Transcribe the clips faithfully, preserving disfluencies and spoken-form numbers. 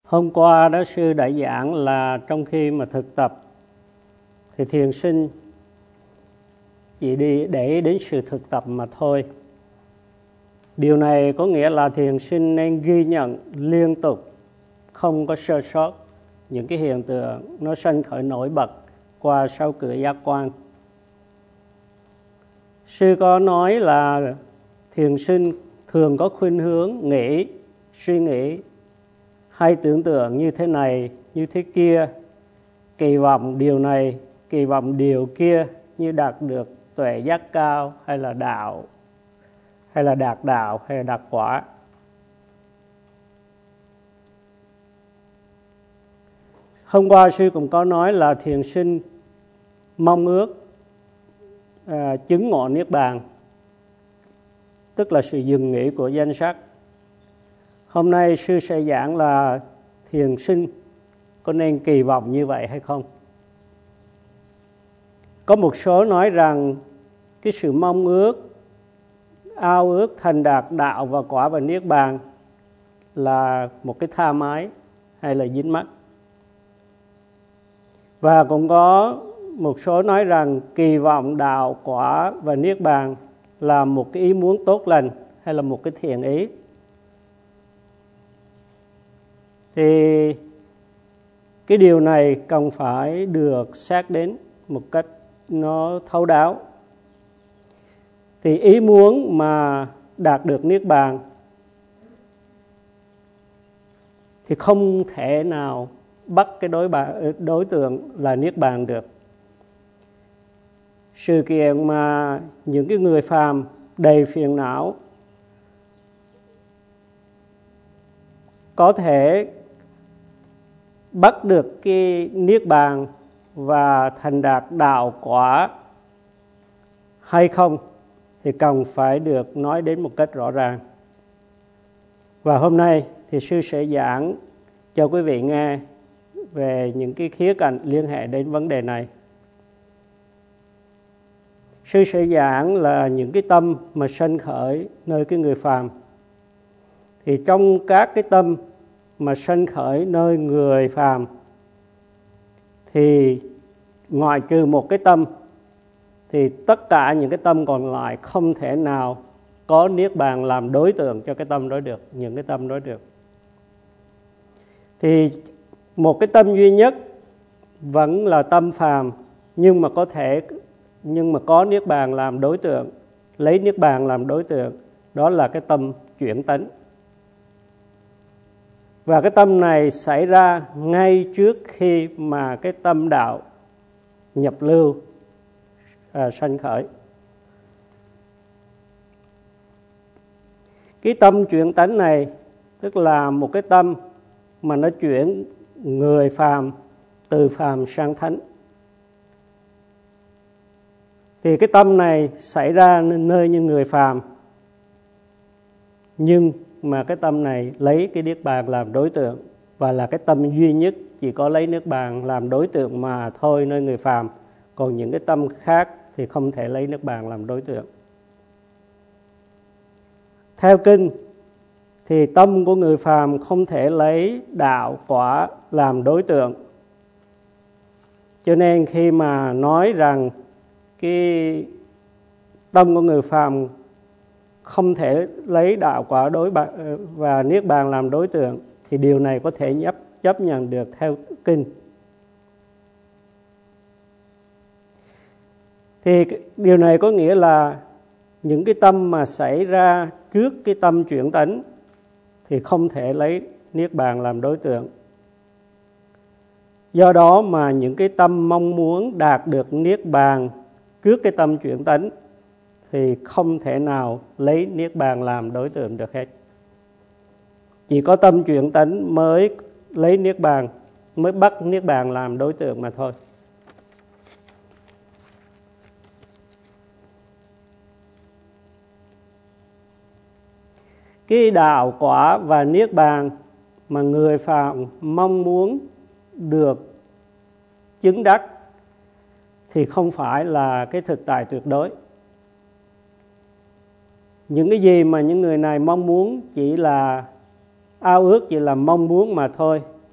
Hôm qua đó sư đã giảng là trong khi mà thực tập thì thiền sinh chỉ đi để đến sự thực tập mà thôi. Điều này có nghĩa là thiền sinh nên ghi nhận liên tục, không có sơ sót những cái hiện tượng nó sanh khởi nổi bật qua sáu cửa giác quan. Sư có nói là thiền sinh thường có khuynh hướng nghĩ, suy nghĩ hay tưởng tượng như thế này, như thế kia, kỳ vọng điều này, kỳ vọng điều kia, như đạt được tuệ giác cao hay là đạo, hay là đạt đạo hay là đạt quả. Hôm qua sư cũng có nói là thiền sinh mong ước à, chứng ngộ niết bàn, tức là sự dừng nghỉ của danh sắc. Hôm nay sư sẽ giảng là thiền sinh có nên kỳ vọng như vậy hay không. Có một số nói rằng cái sự mong ước, ao ước thành đạt đạo và quả và niết bàn là một cái tha mái hay là dính mắc. Và cũng có một số nói rằng kỳ vọng đạo, quả và niết bàn là một cái ý muốn tốt lành hay là một cái thiện ý. Thì cái điều này cần phải được xét đến một cách nó thấu đáo. Thì ý muốn mà đạt được niết bàn thì không thể nào bắt cái đối, bàn, đối tượng là niết bàn được. Sự kiện mà những cái người phàm đầy phiền não có thể bắt được cái niết bàn và thành đạt đạo quả hay không thì cần phải được nói đến một cách rõ ràng. Và hôm nay thì sư sẽ giảng cho quý vị nghe về những cái khía cạnh liên hệ đến vấn đề này. Sư sẽ giảng là những cái tâm mà sanh khởi nơi cái người phàm. Thì trong các cái tâm mà sanh khởi nơi người phàm thì ngoại trừ một cái tâm thì tất cả những cái tâm còn lại không thể nào có niết bàn làm đối tượng cho cái tâm đó được, những cái tâm đó được. Thì một cái tâm duy nhất vẫn là tâm phàm, nhưng mà có thể nhưng mà có niết bàn làm đối tượng, lấy niết bàn làm đối tượng, đó là cái tâm chuyển tánh. Và cái tâm này xảy ra ngay trước khi mà cái tâm đạo nhập lưu à, sanh khởi. Cái tâm chuyển tánh này tức là một cái tâm mà nó chuyển người phàm từ phàm sang thánh. Thì cái tâm này xảy ra nơi như người phàm, nhưng mà cái tâm này lấy cái niết bàn làm đối tượng và là cái tâm duy nhất chỉ có lấy niết bàn làm đối tượng mà thôi nơi người phàm. Còn những cái tâm khác thì không thể lấy niết bàn làm đối tượng. Theo kinh thì tâm của người phàm không thể lấy đạo quả làm đối tượng. Cho nên khi mà nói rằng cái tâm của người phàm không thể lấy đạo quả đối và niết bàn làm đối tượng thì điều này có thể chấp, chấp nhận được theo kinh. Thì điều này có nghĩa là những cái tâm mà xảy ra trước cái tâm chuyển tánh thì không thể lấy niết bàn làm đối tượng. Do đó mà những cái tâm mong muốn đạt được niết bàn trước cái tâm chuyển tánh thì không thể nào lấy niết bàn làm đối tượng được hết. Chỉ có tâm chuyển tánh mới lấy niết bàn, mới bắt niết bàn làm đối tượng mà thôi. Cái đạo quả và niết bàn mà người phàm mong muốn được chứng đắc thì không phải là cái thực tại tuyệt đối. Những cái gì mà những người này mong muốn chỉ là ao ước, chỉ là mong muốn mà thôi,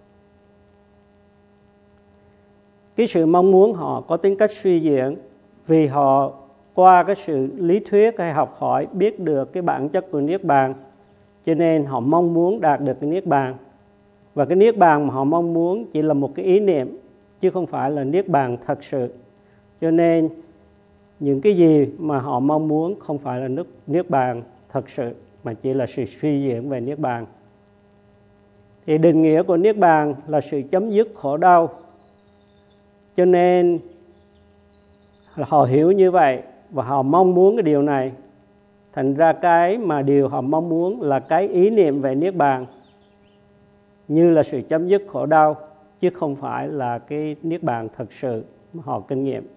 cái sự mong muốn họ có tính cách suy diễn vì họ qua cái sự lý thuyết hay học hỏi biết được cái bản chất của Niết Bàn, cho nên họ mong muốn đạt được cái Niết Bàn. Và cái Niết Bàn mà họ mong muốn chỉ là một cái ý niệm, chứ không phải là Niết Bàn thật sự. Cho nên những cái gì mà họ mong muốn không phải là Niết Bàn thật sự, mà chỉ là sự suy diễn về Niết Bàn. Thì định nghĩa của Niết Bàn là sự chấm dứt khổ đau. Cho nên họ hiểu như vậy và họ mong muốn cái điều này. Thành ra cái mà điều họ mong muốn là cái ý niệm về Niết Bàn, như là sự chấm dứt khổ đau, chứ không phải là cái Niết Bàn thật sự mà họ kinh nghiệm.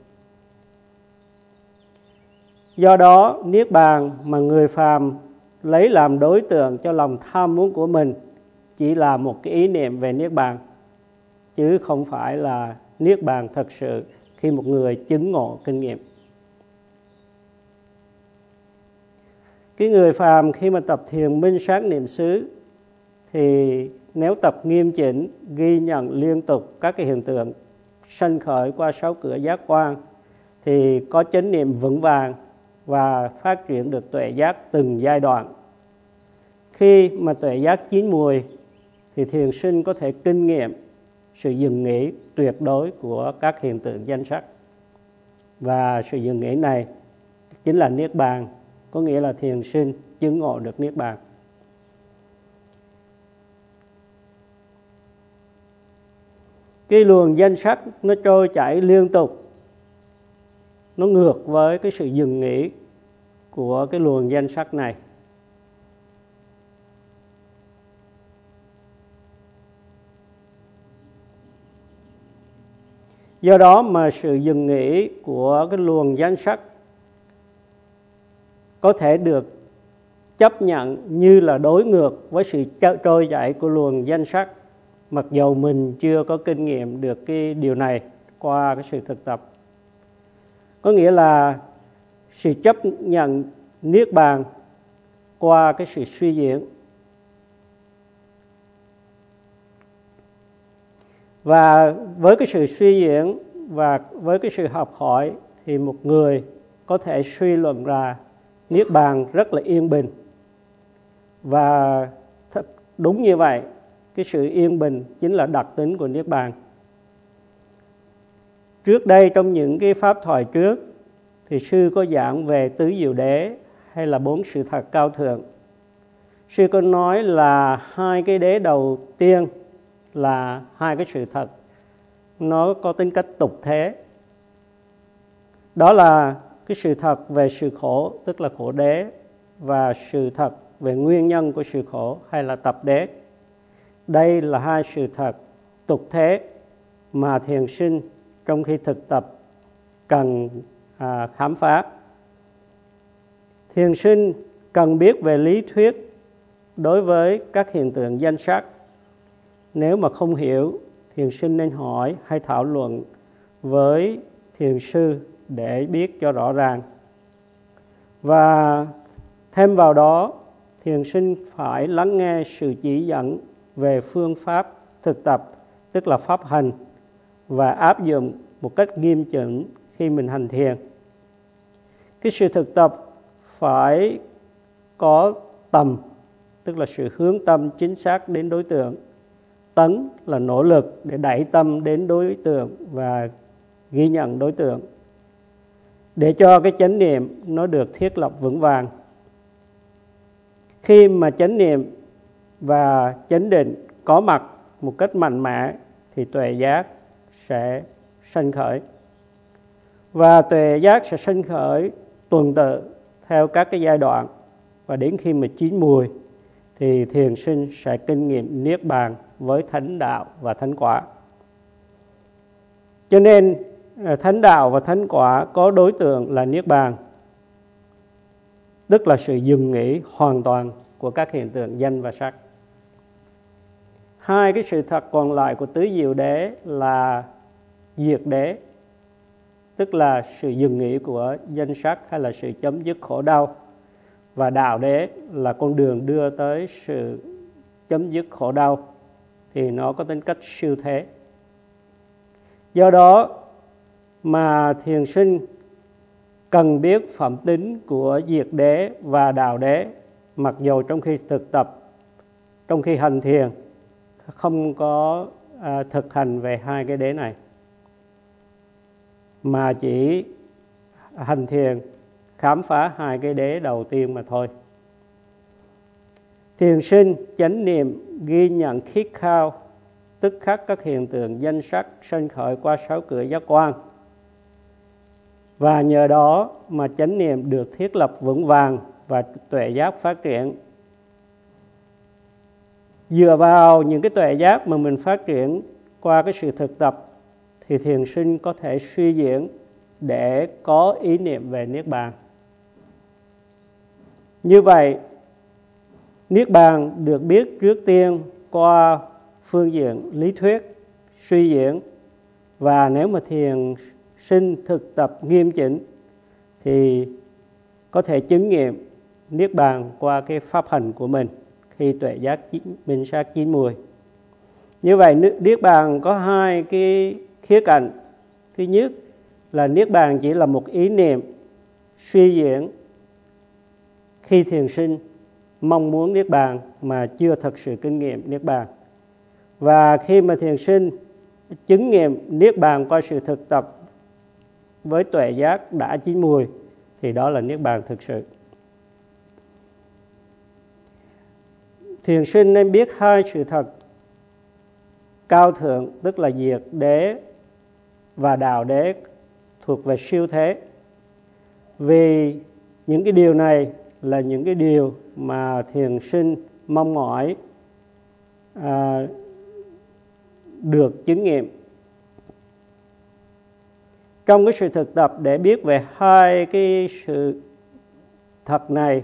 Do đó, Niết Bàn mà người phàm lấy làm đối tượng cho lòng tham muốn của mình chỉ là một cái ý niệm về Niết Bàn, chứ không phải là Niết Bàn thật sự khi một người chứng ngộ kinh nghiệm. Cái người phàm khi mà tập thiền minh sát niệm xứ thì nếu tập nghiêm chỉnh, ghi nhận liên tục các cái hiện tượng sanh khởi qua sáu cửa giác quan thì có chánh niệm vững vàng và phát triển được tuệ giác từng giai đoạn. Khi mà tuệ giác chín mùi thì thiền sinh có thể kinh nghiệm sự dừng nghỉ tuyệt đối của các hiện tượng danh sắc. Và sự dừng nghỉ này chính là Niết Bàn, có nghĩa là thiền sinh chứng ngộ được Niết Bàn. Cái luồng danh sắc nó trôi chảy liên tục, nó ngược với cái sự dừng nghỉ của cái luồng danh sắc này. Do đó mà sự dừng nghỉ của cái luồng danh sắc có thể được chấp nhận như là đối ngược với sự trôi chảy của luồng danh sắc, mặc dầu mình chưa có kinh nghiệm được cái điều này qua cái sự thực tập. Có nghĩa là sự chấp nhận Niết Bàn qua cái sự suy diễn. Và với cái sự suy diễn và với cái sự học hỏi thì một người có thể suy luận ra Niết Bàn rất là yên bình. Và thật đúng như vậy, cái sự yên bình chính là đặc tính của Niết Bàn. Trước đây trong những cái pháp thoại trước thì sư có giảng về tứ diệu đế hay là bốn sự thật cao thượng. Sư có nói là hai cái đế đầu tiên là hai cái sự thật nó có tính cách tục thế. Đó là cái sự thật về sự khổ, tức là khổ đế, và sự thật về nguyên nhân của sự khổ hay là tập đế. Đây là hai sự thật tục thế mà thiền sinh trong khi thực tập cần à, khám phá. Thiền sinh cần biết về lý thuyết đối với các hiện tượng danh sắc. Nếu mà không hiểu, thiền sinh nên hỏi hay thảo luận với thiền sư để biết cho rõ ràng. Và thêm vào đó, thiền sinh phải lắng nghe sự chỉ dẫn về phương pháp thực tập, tức là pháp hành, và áp dụng một cách nghiêm chỉnh khi mình hành thiền. Cái sự thực tập phải có tầm, tức là sự hướng tâm chính xác đến đối tượng. Tấn là nỗ lực để đẩy tâm đến đối tượng và ghi nhận đối tượng, để cho cái chánh niệm nó được thiết lập vững vàng. Khi mà chánh niệm và chánh định có mặt một cách mạnh mẽ thì tuệ giác sẽ sanh khởi. Và tuệ giác sẽ sanh khởi tuần tự theo các cái giai đoạn, và đến khi mà chín mùi thì thiền sinh sẽ kinh nghiệm Niết Bàn với thánh đạo và thánh quả. Cho nên thánh đạo và thánh quả có đối tượng là Niết Bàn, tức là sự dừng nghỉ hoàn toàn của các hiện tượng danh và sắc. Hai cái sự thật còn lại của tứ diệu đế là diệt đế, tức là sự dừng nghỉ của danh sắc hay là sự chấm dứt khổ đau, và đạo đế là con đường đưa tới sự chấm dứt khổ đau, thì nó có tính cách siêu thế. Do đó mà thiền sinh cần biết phẩm tính của diệt đế và đạo đế, mặc dù trong khi thực tập, trong khi hành thiền không có à, thực hành về hai cái đế này, mà chỉ hành thiền khám phá hai cái đế đầu tiên mà thôi. Thiền sinh chánh niệm ghi nhận khít khao tức khắc các hiện tượng danh sắc sanh khởi qua sáu cửa giác quan, và nhờ đó mà chánh niệm được thiết lập vững vàng và tuệ giác phát triển. Dựa vào những cái tuệ giác mà mình phát triển qua cái sự thực tập thì thiền sinh có thể suy diễn để có ý niệm về Niết Bàn. Như vậy, Niết Bàn được biết trước tiên qua phương diện lý thuyết, suy diễn, và nếu mà thiền sinh thực tập nghiêm chỉnh thì có thể chứng nghiệm Niết Bàn qua cái pháp hành của mình khi tuệ giác minh sát chín mùi. Như vậy Niết Bàn có hai cái khía cạnh. Thứ nhất là Niết Bàn chỉ là một ý niệm suy diễn khi thiền sinh mong muốn Niết Bàn mà chưa thật sự kinh nghiệm Niết Bàn. Và khi mà thiền sinh chứng nghiệm Niết Bàn qua sự thực tập với tuệ giác đã chín mùi thì đó là Niết Bàn thực sự. Thiền sinh nên biết hai sự thật cao thượng, tức là diệt đế và đạo đế thuộc về siêu thế. Vì những cái điều này là những cái điều mà thiền sinh mong mỏi à, được chứng nghiệm. Trong cái sự thực tập để biết về hai cái sự thật này,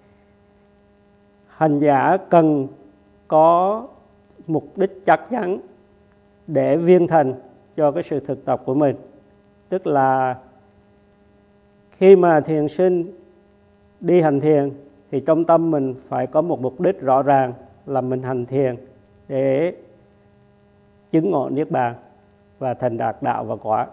hành giả cần có mục đích chắc chắn để viên thành cho cái sự thực tập của mình. Tức là khi mà thiền sinh đi hành thiền thì trong tâm mình phải có một mục đích rõ ràng là mình hành thiền để chứng ngộ Niết Bàn và thành đạt đạo và quả.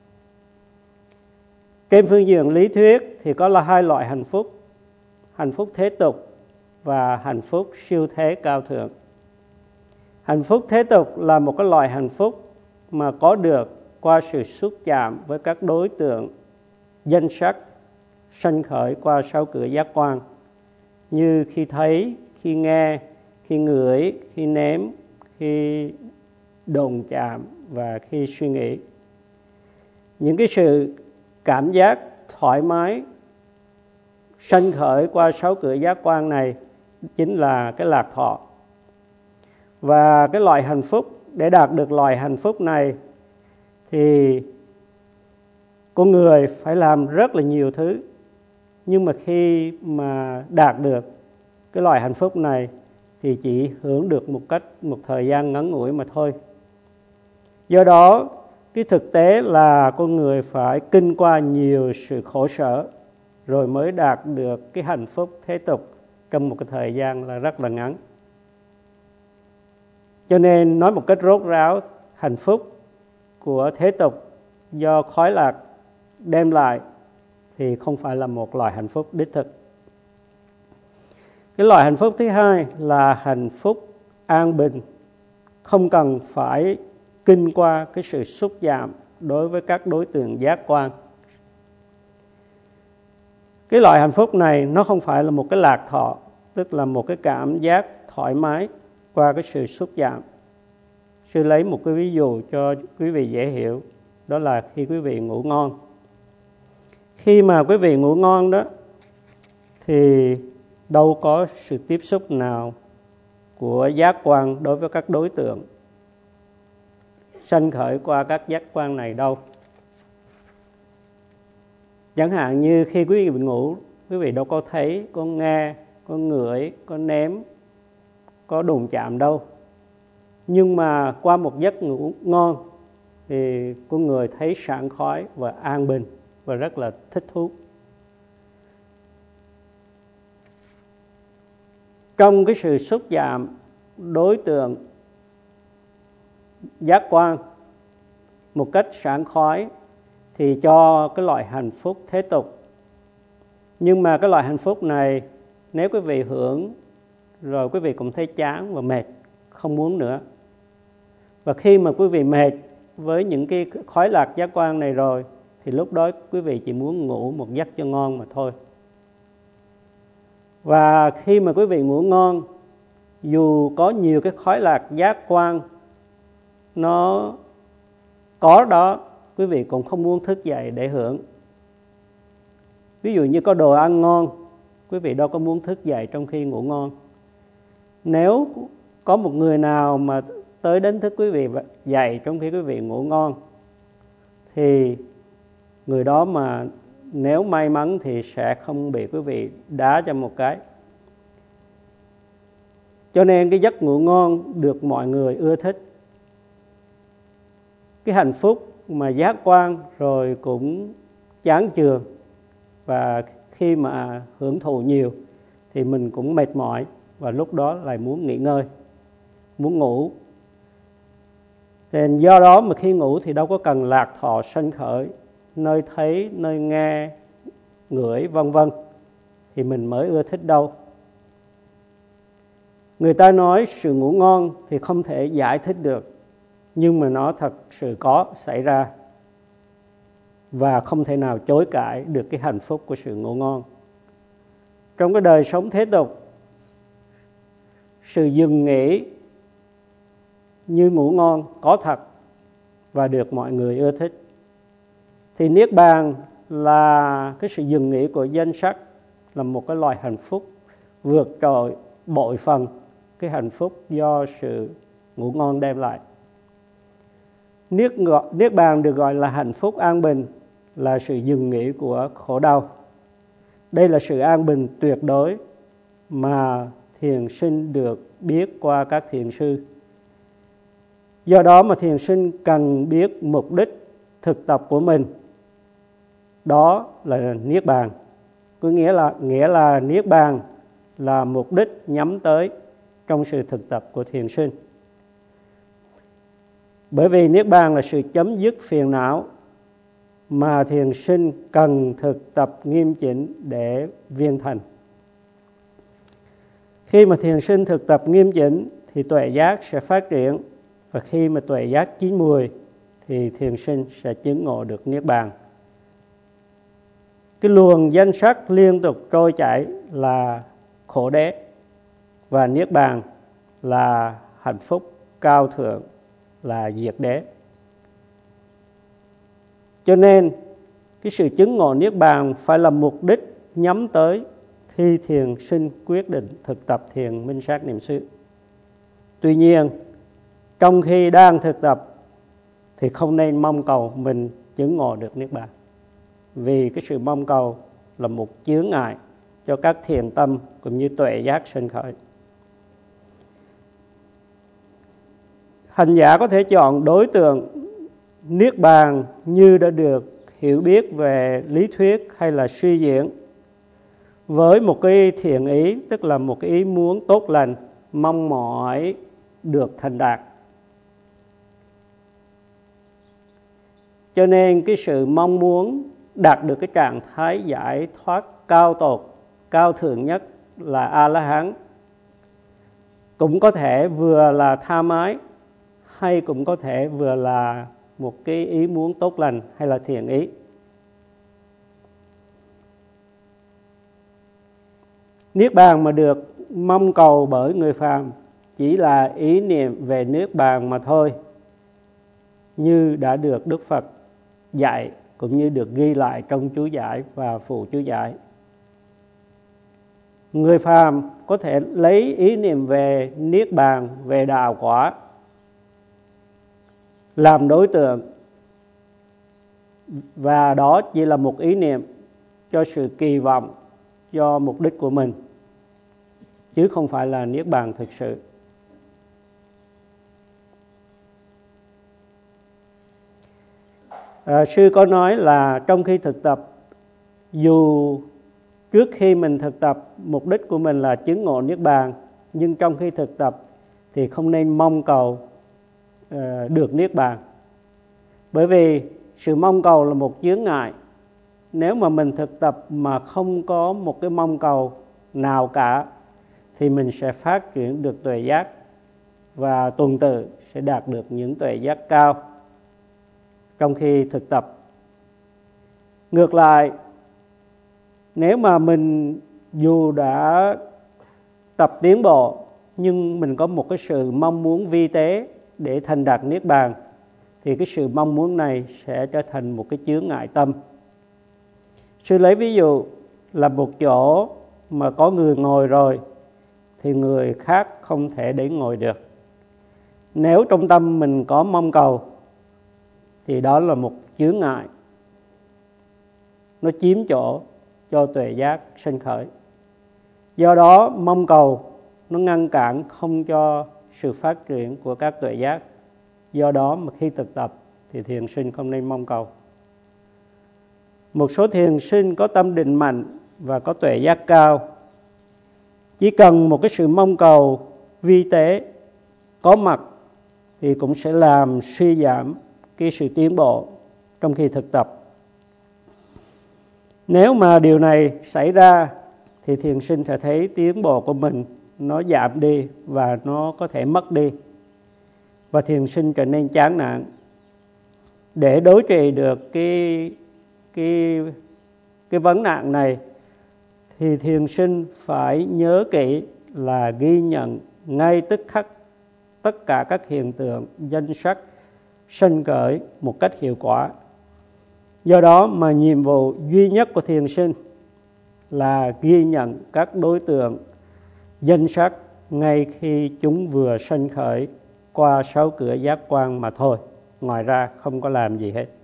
Trên phương diện lý thuyết thì có là hai loại hạnh phúc: hạnh phúc thế tục và hạnh phúc siêu thế cao thượng. Hạnh phúc thế tục là một cái loại hạnh phúc mà có được qua sự xúc chạm với các đối tượng danh sắc sanh khởi qua sáu cửa giác quan, như khi thấy, khi nghe, khi ngửi, khi nếm, khi đụng chạm và khi suy nghĩ. Những cái sự cảm giác thoải mái sanh khởi qua sáu cửa giác quan này chính là cái lạc thọ. Và cái loại hạnh phúc, để đạt được loại hạnh phúc này thì con người phải làm rất là nhiều thứ. Nhưng mà khi mà đạt được cái loại hạnh phúc này thì chỉ hưởng được một cách một thời gian ngắn ngủi mà thôi. Do đó, cái thực tế là con người phải kinh qua nhiều sự khổ sở rồi mới đạt được cái hạnh phúc thế tục trong một cái thời gian là rất là ngắn. Cho nên nói một cách rốt ráo, hạnh phúc của thế tục do khói lạc đem lại thì không phải là một loại hạnh phúc đích thực. Cái loại hạnh phúc thứ hai là hạnh phúc an bình, không cần phải kinh qua cái sự xúc chạm đối với các đối tượng giác quan. Cái loại hạnh phúc này nó không phải là một cái lạc thọ, tức là một cái cảm giác thoải mái qua cái sự xúc chạm. Sư lấy một cái ví dụ cho quý vị dễ hiểu, đó là khi quý vị ngủ ngon. Khi mà quý vị ngủ ngon đó thì đâu có sự tiếp xúc nào của giác quan đối với các đối tượng sanh khởi qua các giác quan này đâu. Chẳng hạn như khi quý vị ngủ, quý vị đâu có thấy, có nghe, có ngửi, có nếm, có đụng chạm đâu. Nhưng mà qua một giấc ngủ ngon thì con người thấy sảng khoái và an bình và rất là thích thú. Trong cái sự xúc chạm đối tượng giác quan một cách sảng khoái thì cho cái loại hạnh phúc thế tục. Nhưng mà cái loại hạnh phúc này nếu quý vị hưởng rồi quý vị cũng thấy chán và mệt, không muốn nữa. Và khi mà quý vị mệt với những cái khoái lạc giác quan này rồi thì lúc đó quý vị chỉ muốn ngủ một giấc cho ngon mà thôi. Và khi mà quý vị ngủ ngon, dù có nhiều cái khoái lạc giác quan nó có đó, quý vị cũng không muốn thức dậy để hưởng. Ví dụ như có đồ ăn ngon, quý vị đâu có muốn thức dậy trong khi ngủ ngon. Nếu có một người nào mà tới đánh thức quý vị dậy trong khi quý vị ngủ ngon, thì người đó mà nếu may mắn thì sẽ không bị quý vị đá cho một cái. Cho nên cái giấc ngủ ngon được mọi người ưa thích. Cái hạnh phúc mà giác quan rồi cũng chán chường, và khi mà hưởng thụ nhiều thì mình cũng mệt mỏi, và lúc đó lại muốn nghỉ ngơi, muốn ngủ. Nên do đó mà khi ngủ thì đâu có cần lạc thọ sanh khởi, nơi thấy, nơi nghe, ngửi vân vân thì mình mới ưa thích đâu. Người ta nói sự ngủ ngon thì không thể giải thích được, nhưng mà nó thật sự có xảy ra, và không thể nào chối cãi được cái hạnh phúc của sự ngủ ngon. Trong cái đời sống thế tục, sự dừng nghỉ như ngủ ngon có thật và được mọi người ưa thích. Thì niết bàn là cái sự dừng nghỉ của danh sắc, là một cái loại hạnh phúc vượt trội bội phần cái hạnh phúc do sự ngủ ngon đem lại. Niết, niết bàn được gọi là hạnh phúc an bình, là sự dừng nghỉ của khổ đau. Đây là sự an bình tuyệt đối mà thiền sinh được biết qua các thiền sư. Do đó mà thiền sinh cần biết mục đích thực tập của mình, đó là niết bàn. Có nghĩa là nghĩa là niết bàn là mục đích nhắm tới trong sự thực tập của thiền sinh. Bởi vì niết bàn là sự chấm dứt phiền não mà thiền sinh cần thực tập nghiêm chỉnh để viên thành. Khi mà thiền sinh thực tập nghiêm chỉnh thì tuệ giác sẽ phát triển, và khi mà tuệ giác chín mùi thì thiền sinh sẽ chứng ngộ được niết bàn. Cái luồng danh sắc liên tục trôi chảy là khổ đế, và niết bàn là hạnh phúc cao thượng, là diệt đế. Cho nên cái sự chứng ngộ niết bàn phải là mục đích nhắm tới khi thiền sinh quyết định thực tập thiền minh sát niệm xứ. Tuy nhiên, trong khi đang thực tập thì không nên mong cầu mình chứng ngộ được niết bàn, vì cái sự mong cầu là một chướng ngại cho các thiền tâm cũng như tuệ giác sinh khởi. Hành giả có thể chọn đối tượng niết bàn như đã được hiểu biết về lý thuyết hay là suy diễn, với một cái thiện ý, tức là một cái ý muốn tốt lành, mong mỏi được thành đạt. Cho nên cái sự mong muốn đạt được cái trạng thái giải thoát cao tột, cao thượng nhất là A-la-hán, cũng có thể vừa là tha mái, hay cũng có thể vừa là một cái ý muốn tốt lành hay là thiện ý. Niết bàn mà được mong cầu bởi người phàm chỉ là ý niệm về niết bàn mà thôi, như đã được Đức Phật dạy cũng như được ghi lại trong chú giải và phụ chú giải. Người phàm có thể lấy ý niệm về niết bàn, về đạo quả làm đối tượng, và đó chỉ là một ý niệm cho sự kỳ vọng, cho mục đích của mình, chứ không phải là niết bàn thực sự. À, sư có nói là trong khi thực tập, dù trước khi mình thực tập mục đích của mình là chứng ngộ niết bàn, nhưng trong khi thực tập thì không nên mong cầu uh, được niết bàn. Bởi vì sự mong cầu là một chướng ngại. Nếu mà mình thực tập mà không có một cái mong cầu nào cả thì mình sẽ phát triển được tuệ giác và tuần tự sẽ đạt được những tuệ giác cao trong khi thực tập. Ngược lại, nếu mà mình dù đã tập tiến bộ nhưng mình có một cái sự mong muốn vi tế để thành đạt niết bàn thì cái sự mong muốn này sẽ trở thành một cái chướng ngại tâm. Sư lấy ví dụ là một chỗ mà có người ngồi rồi thì người khác không thể đến ngồi được. Nếu trong tâm mình có mong cầu thì đó là một chướng ngại. Nó chiếm chỗ cho tuệ giác sinh khởi. Do đó mong cầu nó ngăn cản không cho sự phát triển của các tuệ giác. Do đó mà khi thực tập thì thiền sinh không nên mong cầu. Một số thiền sinh có tâm định mạnh và có tuệ giác cao, chỉ cần một cái sự mong cầu vi tế có mặt thì cũng sẽ làm suy giảm cái sự tiến bộ trong khi thực tập. Nếu mà điều này xảy ra thì thiền sinh sẽ thấy tiến bộ của mình nó giảm đi và nó có thể mất đi. Và thiền sinh trở nên chán nản. Để đối trị được cái, cái, cái vấn nạn này thì thiền sinh phải nhớ kỹ là ghi nhận ngay tức khắc tất cả các hiện tượng danh sắc sanh khởi một cách hiệu quả. Do đó mà nhiệm vụ duy nhất của thiền sinh là ghi nhận các đối tượng danh sắc ngay khi chúng vừa sanh khởi qua sáu cửa giác quan mà thôi. Ngoài ra không có làm gì hết.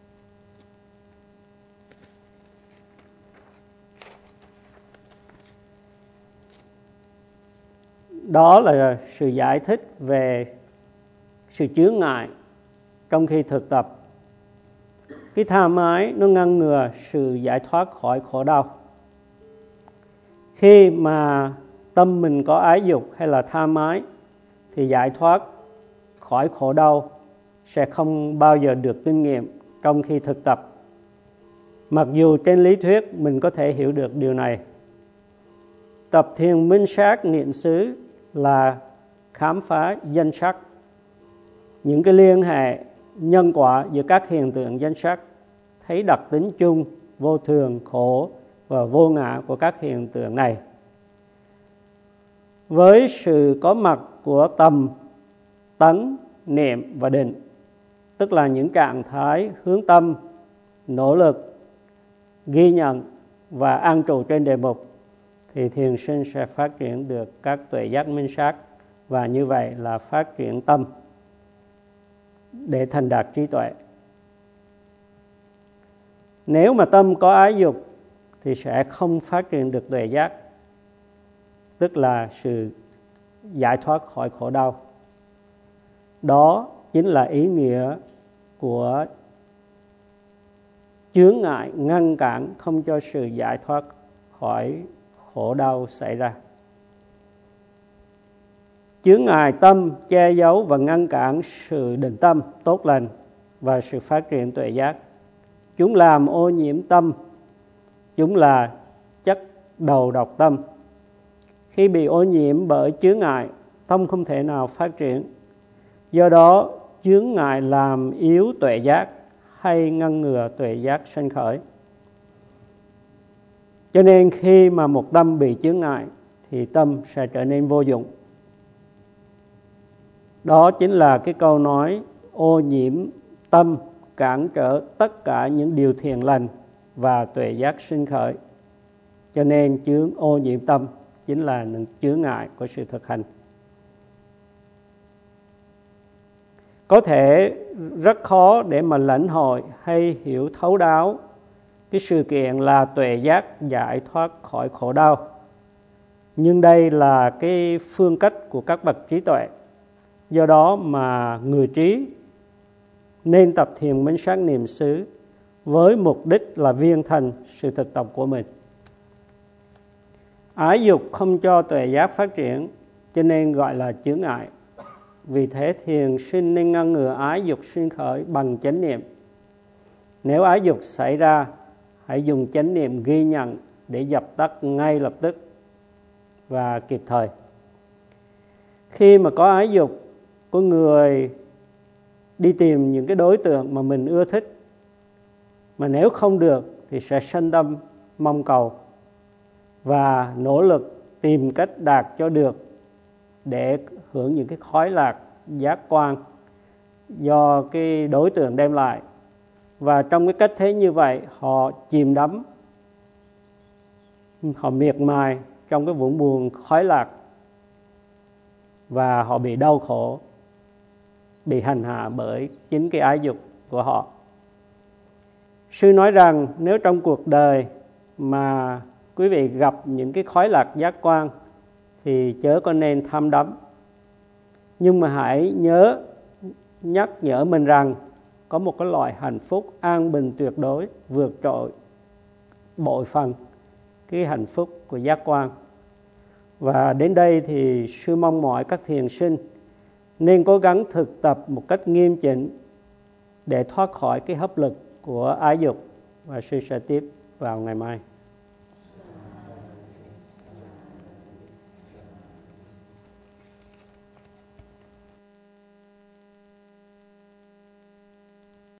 Đó là sự giải thích về sự chướng ngại trong khi thực tập. Cái tham ái nó ngăn ngừa sự giải thoát khỏi khổ đau. Khi mà tâm mình có ái dục hay là tham ái thì giải thoát khỏi khổ đau sẽ không bao giờ được kinh nghiệm trong khi thực tập. Mặc dù trên lý thuyết mình có thể hiểu được điều này. Tập thiền minh sát niệm xứ là khám phá danh sắc, những cái liên hệ nhân quả giữa các hiện tượng danh sắc, thấy đặc tính chung, vô thường, khổ và vô ngã của các hiện tượng này. Với sự có mặt của tâm, tấn, niệm và định, tức là những trạng thái hướng tâm, nỗ lực, ghi nhận và an trụ trên đề mục, thì thiền sinh sẽ phát triển được các tuệ giác minh sát, và như vậy là phát triển tâm để thành đạt trí tuệ. Nếu mà tâm có ái dục thì sẽ không phát triển được tuệ giác, tức là sự giải thoát khỏi khổ đau. Đó chính là ý nghĩa của chướng ngại ngăn cản không cho sự giải thoát khỏi khổ đau xảy ra. Chướng ngại tâm che giấu và ngăn cản sự định tâm tốt lành và sự phát triển tuệ giác. Chúng làm ô nhiễm tâm. Chúng là chất đầu độc tâm. Khi bị ô nhiễm bởi chướng ngại, tâm không thể nào phát triển. Do đó, chướng ngại làm yếu tuệ giác hay ngăn ngừa tuệ giác sanh khởi. Cho nên khi mà một tâm bị chướng ngại thì tâm sẽ trở nên vô dụng. Đó chính là cái câu nói ô nhiễm tâm cản trở tất cả những điều thiện lành và tuệ giác sinh khởi. Cho nên chướng ô nhiễm tâm chính là những chướng ngại của sự thực hành. Có thể rất khó để mà lãnh hội hay hiểu thấu đáo cái sự kiện là tuệ giác giải thoát khỏi khổ đau. Nhưng đây là cái phương cách của các bậc trí tuệ. Do đó mà người trí nên tập thiền minh sát niệm xứ với mục đích là viên thành sự thực tập của mình. Ái dục không cho tuệ giác phát triển, cho nên gọi là chướng ngại. Vì thế thiền sinh nên ngăn ngừa ái dục sinh khởi bằng chánh niệm. Nếu ái dục xảy ra, hãy dùng chánh niệm ghi nhận để dập tắt ngay lập tức và kịp thời. Khi mà có ái dục, có người đi tìm những cái đối tượng mà mình ưa thích, mà nếu không được thì sẽ sanh tâm mong cầu và nỗ lực tìm cách đạt cho được để hưởng những cái khoái lạc giác quan do cái đối tượng đem lại. Và trong cái cách thế như vậy, họ chìm đắm, họ miệt mài trong cái vũng buồn khoái lạc và họ bị đau khổ, bị hành hạ bởi chính cái ái dục của họ. Sư nói rằng nếu trong cuộc đời mà quý vị gặp những cái khoái lạc giác quan thì chớ có nên tham đắm. Nhưng mà hãy nhớ nhắc nhở mình rằng có một cái loại hạnh phúc an bình tuyệt đối vượt trội bội phần cái hạnh phúc của giác quan. Và đến đây thì sư mong mỏi các thiền sinh nên cố gắng thực tập một cách nghiêm chỉnh để thoát khỏi cái hấp lực của ái dục. Và sư sẽ tiếp vào ngày mai.